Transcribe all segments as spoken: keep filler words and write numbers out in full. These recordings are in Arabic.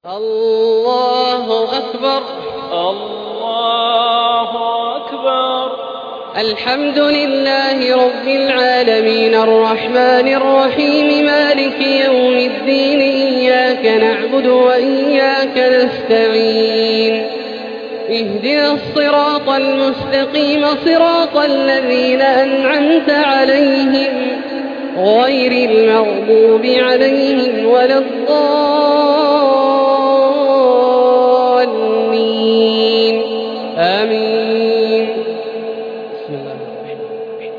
الله أكبر. الله أكبر. الحمد لله رب العالمين الرحمن الرحيم مالك يوم الدين إياك نعبد وإياك نستعين اهدنا الصراط المستقيم صراط الذين أنعمت عليهم غير المغضوب عليهم ولا الضالين آمين. بسم الله الرحمن الرحيم.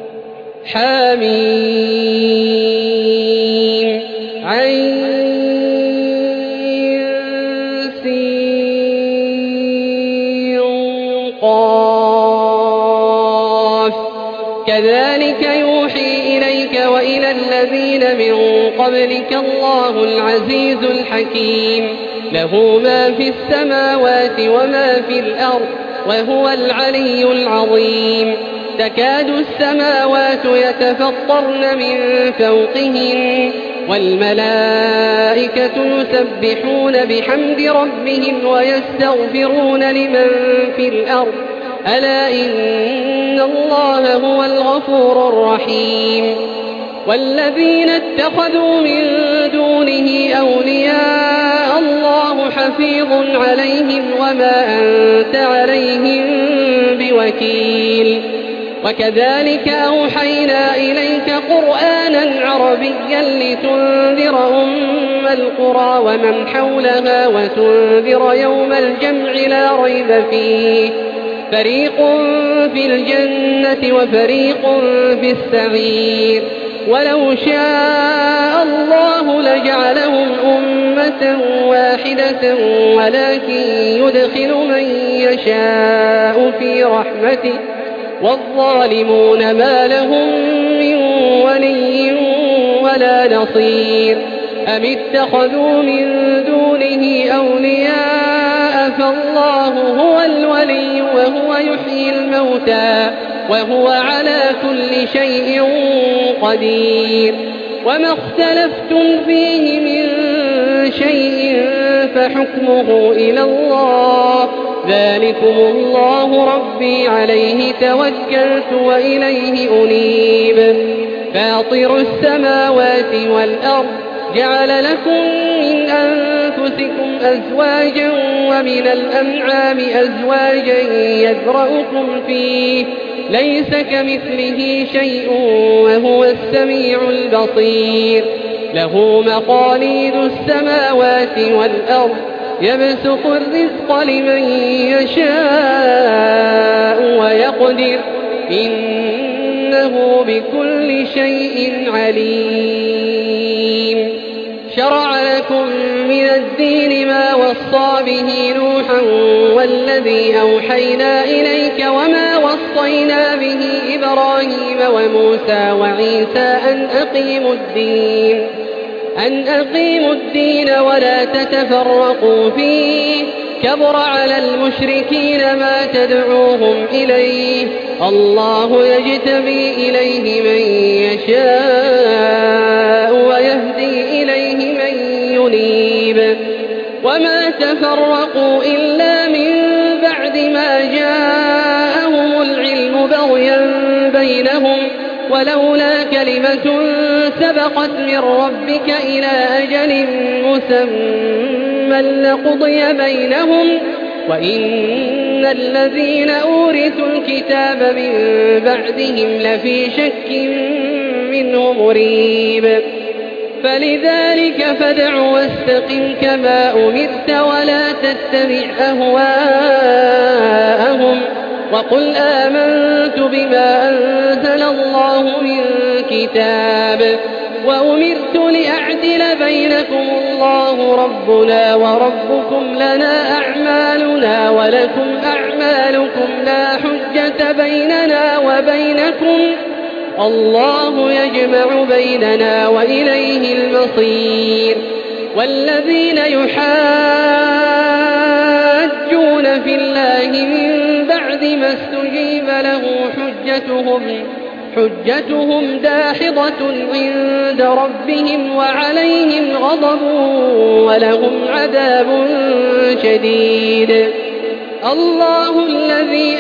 حميم عين سين قاف كذلك يوحي إليك وإلى الذين من قبلك الله العزيز الحكيم له ما في السماوات وما في الأرض وهو العلي العظيم. تكاد السماوات يتفطرن من فوقهن والملائكة يسبحون بحمد ربهم ويستغفرون لمن في الأرض ألا إن الله هو الغفور الرحيم. والذين اتخذوا من دونه أولياء الله حفيظ عليهم وما أنت عليهم بوكيل. وكذلك أوحينا إليك قرآنا عربيا لتنذر أم القرى ومن حولها وتنذر يوم الجمع لا ريب فيه فريق في الجنة وفريق في السعير. ولو شاء الله لجعلهم أمة واحدة ولكن يدخل من يشاء في رحمته والظالمون ما لهم من ولي ولا نصير. أم اتخذوا من دونه أولياء فالله هو الولي وهو يحيي الموتى وهو على كل شيء قدير. وما اختلفتم فيه من شيء فحكمه إلى الله ذلكم الله ربي عليه توكلت وإليه أنيب. فاطر السماوات والأرض جعل لكم من أنفسكم أزواجا ومن الأنعام أزواجا يذرأكم فيه ليس كمثله شيء وهو السميع البصير. له مقاليد السماوات والأرض يبسط الرزق لمن يشاء ويقدر إنه بكل شيء عليم. شرع لكم من الدين ما وصى به نوحا والذي أوحينا إليك وما وصينا به إبراهيم وموسى وعيسى أن أقيموا الدين أن أقيموا الدين ولا تتفرقوا فيه كبر على المشركين ما تدعوهم إليه الله يجتبي إليه من يشاء ويهدي إليه من ينيب. وما تفرقوا إلا من بعد ما جاءهم العلم بغيا بينهم ولولا كلمة سبقت من ربك إلى أجل مسمى لقضي بينهم وإن الذين أورثوا الكتاب من بعدهم لفي شك منه مريب. فلذلك فادع واستقم كما أمرت ولا تتبع أهواءهم وقل آمنت بما أنزل الله من كتاب وأمرت لأعدل بينكم الله ربنا وربكم لنا أعمالنا ولكم أعمالكم لا حجة بيننا وبينكم الله يجمع بيننا وإليه المصير. والذين يحاجون في الله من بعد ما استجيب له حجتهم حجتهم داحضة عند ربهم وعليهم غضب ولهم عذاب شديد الله الذي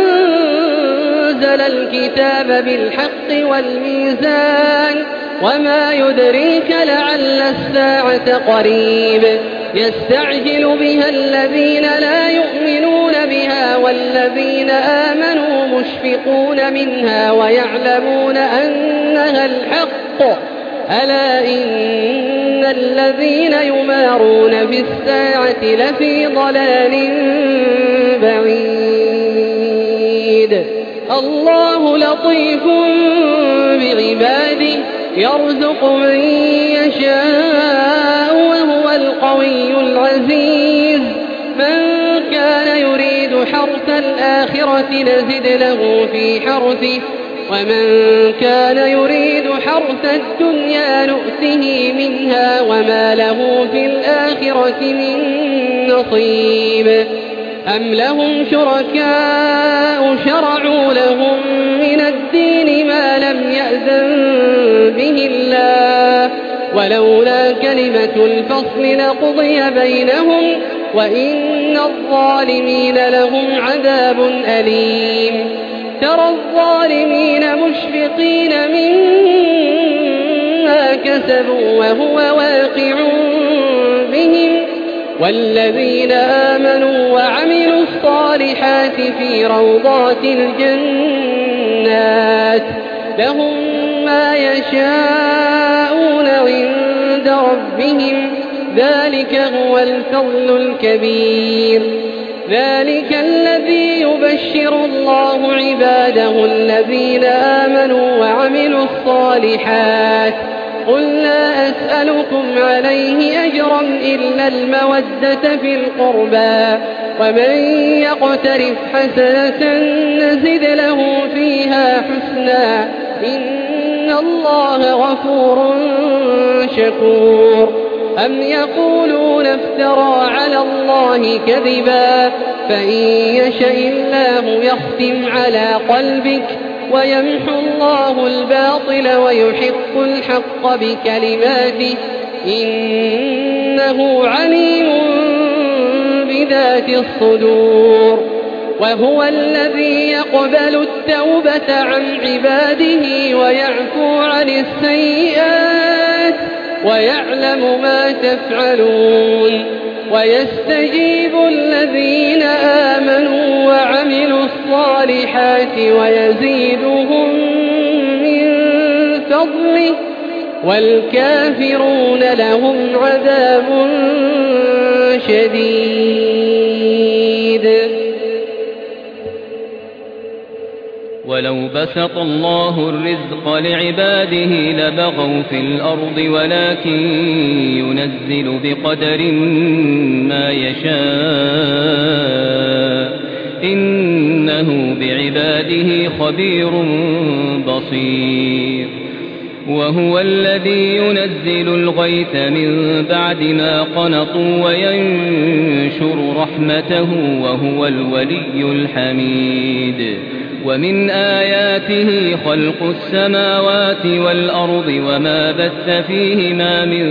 أنزل الكتاب بالحق والميزان وما يدريك لعل الساعة قريب يستعجل بها الذين لا يؤمنون بها والذين آمنوا مشفقون منها ويعلمون أنها الحق ألا إن الذين يمارون في الساعة لفي ضلال بعيد الله لطيف بعباده يرزق من يشاء وهو القوي العزيز من كان يريد حرث الآخرة نزد له في حرثه ومن كان يريد حرث الدنيا نؤته منها وما له في الآخرة من نصيب أم لهم شركاء شرعوا لهم من الدين ما لم يأذن به الله ولولا كلمة الفصل لقضي بينهم وإن الظالمين لهم عذاب أليم ترى الظالمين مشفقين مما كسبوا وهو واقع بهم والذين آمنوا وعملوا الصالحات في روضات الجنات لهم ما يشاءون عند ربهم ذلك هو الفضل الكبير ذلك الذي يبشر الله عباده الذين آمنوا وعملوا الصالحات قل لا أسألكم عليه أجرا إلا المودة في القربى ومن يقترف حسنة نزد له فيها حسنا إن الله غفور شكور أم يقولون افترى على الله كذبا فإن يشأ الله يختم على قلبك ويمحو الله الباطل ويحق الحق بكلماته إنه عليم بذات الصدور وهو الذي يقبل التوبة عن عباده ويعفو عن السيئات ويعلم ما تفعلون ويستجيب الذين آمنوا وعملوا الصالحات ويزيدهم من فضله والكافرون لهم عذاب شديد ولو بسط الله الرزق لعباده لبغوا في الأرض ولكن ينزل بقدر ما يشاء إنه بعباده خبير بصير وهو الذي ينزل الغيث من بعد ما قنطوا وينشر رحمته وهو الولي الحميد ومن آياته خلق السماوات والأرض وما بث فيهما من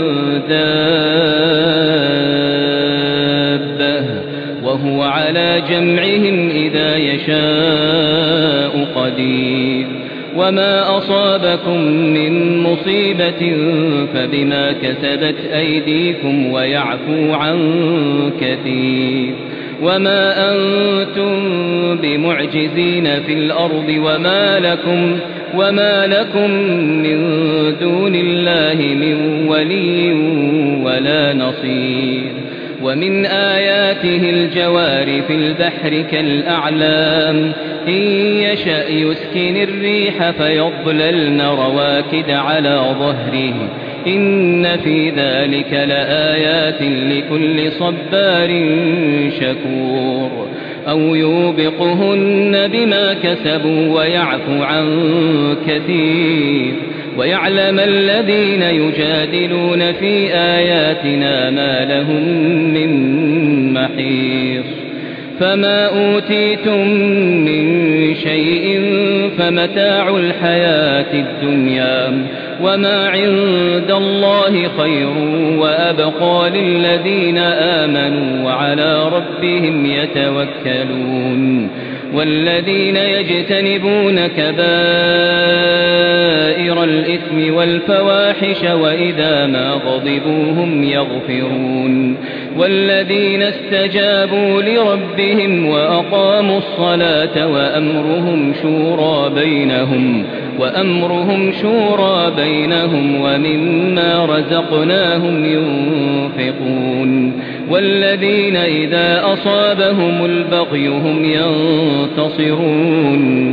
دابة وهو على جمعهم إذا يشاء قدير وما أصابكم من مصيبة فبما كسبت أيديكم ويعفو عن كثير وما أنتم بمعجزين في الأرض وما لكم وما لكم من دون الله من ولي ولا نصير ومن آياته الجوار في البحر كالأعلام إن يشأ يسكن الريح فيضللن رواكد على ظهره إن في ذلك لآيات لكل صبار شكور أو يوبقهن بما كسبوا ويعفو عن كثير ويعلم الذين يجادلون في آياتنا ما لهم من محيص فما أوتيتم من شيء فمتاع الحياة الدنيا وما عند الله خير وأبقى للذين آمنوا وعلى ربهم يتوكلون والذين يجتنبون كبائر الإثم والفواحش وإذا ما غضبوا هم يغفرون والذين استجابوا لربهم وأقاموا الصلاة وأمرهم شورى بينهم وأمرهم شورى بينهم ومما رزقناهم ينفقون والذين إذا أصابهم البغي هم ينتصرون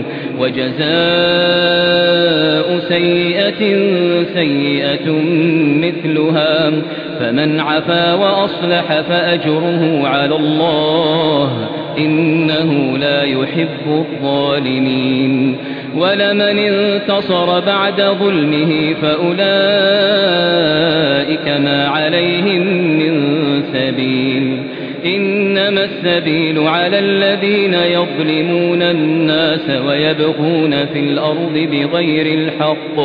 وجزاء سيئة سيئة مثلها فمن عفا وأصلح فأجره على الله إنه لا يحب الظالمين ولمن انتصر بعد ظلمه فأولئك ما عليهم من سبيل إنما السبيل على الذين يظلمون الناس ويبغون في الأرض بغير الحق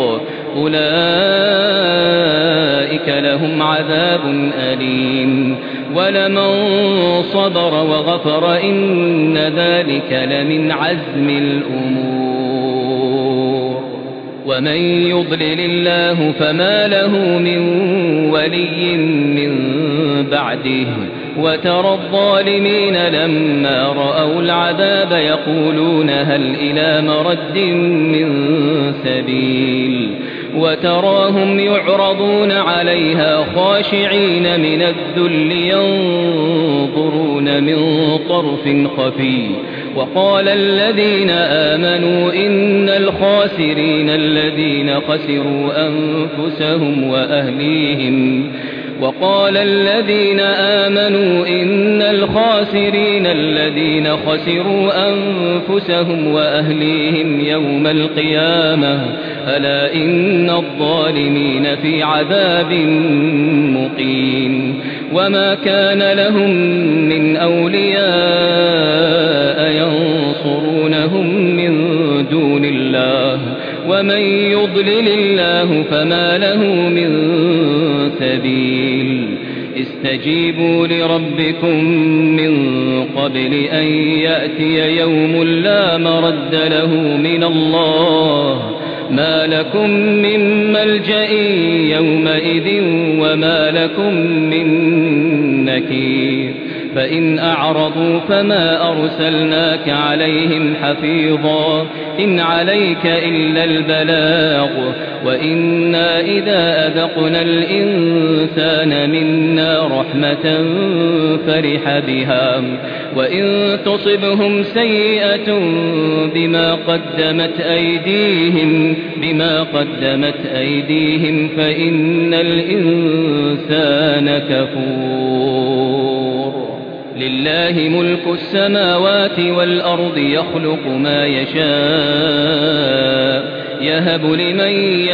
أولئك لهم عذاب أليم ولمن صبر وغفر إن ذلك لمن عزم الأمور ومن يضلل الله فما له من ولي من بعده وترى الظالمين لما رأوا العذاب يقولون هل إلى مرد من سبيل وتراهم يعرضون عليها خاشعين من الذل ينظرون من طرف خفي وقال الذين آمنوا إن الخاسرين الذين خسروا أنفسهم وأهليهم وقال الذين آمنوا إن الخاسرين الذين خسروا أنفسهم وأهليهم يوم القيامة ألا إن الظالمين في عذاب مقيم وما كان لهم من أولياء ينصرونهم من دون الله ومن يضلل الله فما له من سبيل استجيبوا لربكم من قبل أن يأتي يوم لا مرد له من الله ما لكم من ملجأ يومئذ وما لكم من نكير فإن أعرضوا فما أرسلناك عليهم حفيظا إن عليك إلا البلاغ وإنا إذا أذقنا الإنسان منا رحمة فرح بها وإن تصبهم سيئة بما قدمت أيديهم بما قدمت أيديهم فإن الإنسان كفور لله ملك السماوات والأرض يخلق ما يشاء يهب لمن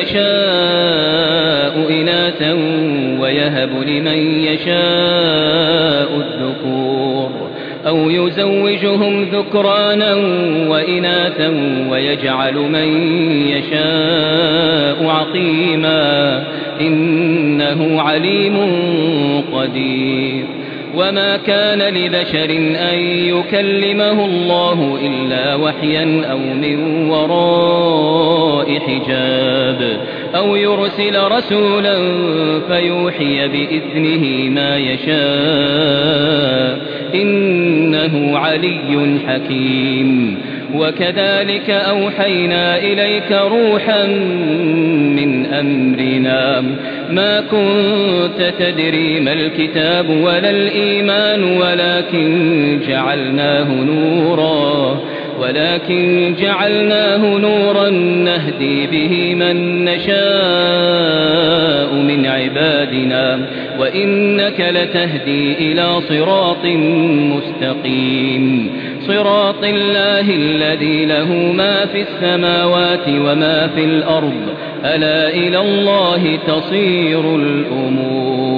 يشاء إناثا ويهب لمن يشاء الذكور أو يزوجهم ذكرانا وإناثا ويجعل من يشاء عقيما إنه عليم قدير وما كان لبشر أن يكلمه الله إلا وحيا أو من وراء حجاب أو يرسل رسولا فيوحي بإذنه ما يشاء إنه علي حكيم وكذلك أوحينا إليك روحا من أمرنا ما كنت تدري ما الكتاب ولا الإيمان ولكن جعلناه نورا ولكن جعلناه نورا نهدي به من نشاء من عبادنا وإنك لتهدي إلى صراط مستقيم صراط الله الذي له ما في السماوات وما في الأرض ألا إلى الله تصير الأمور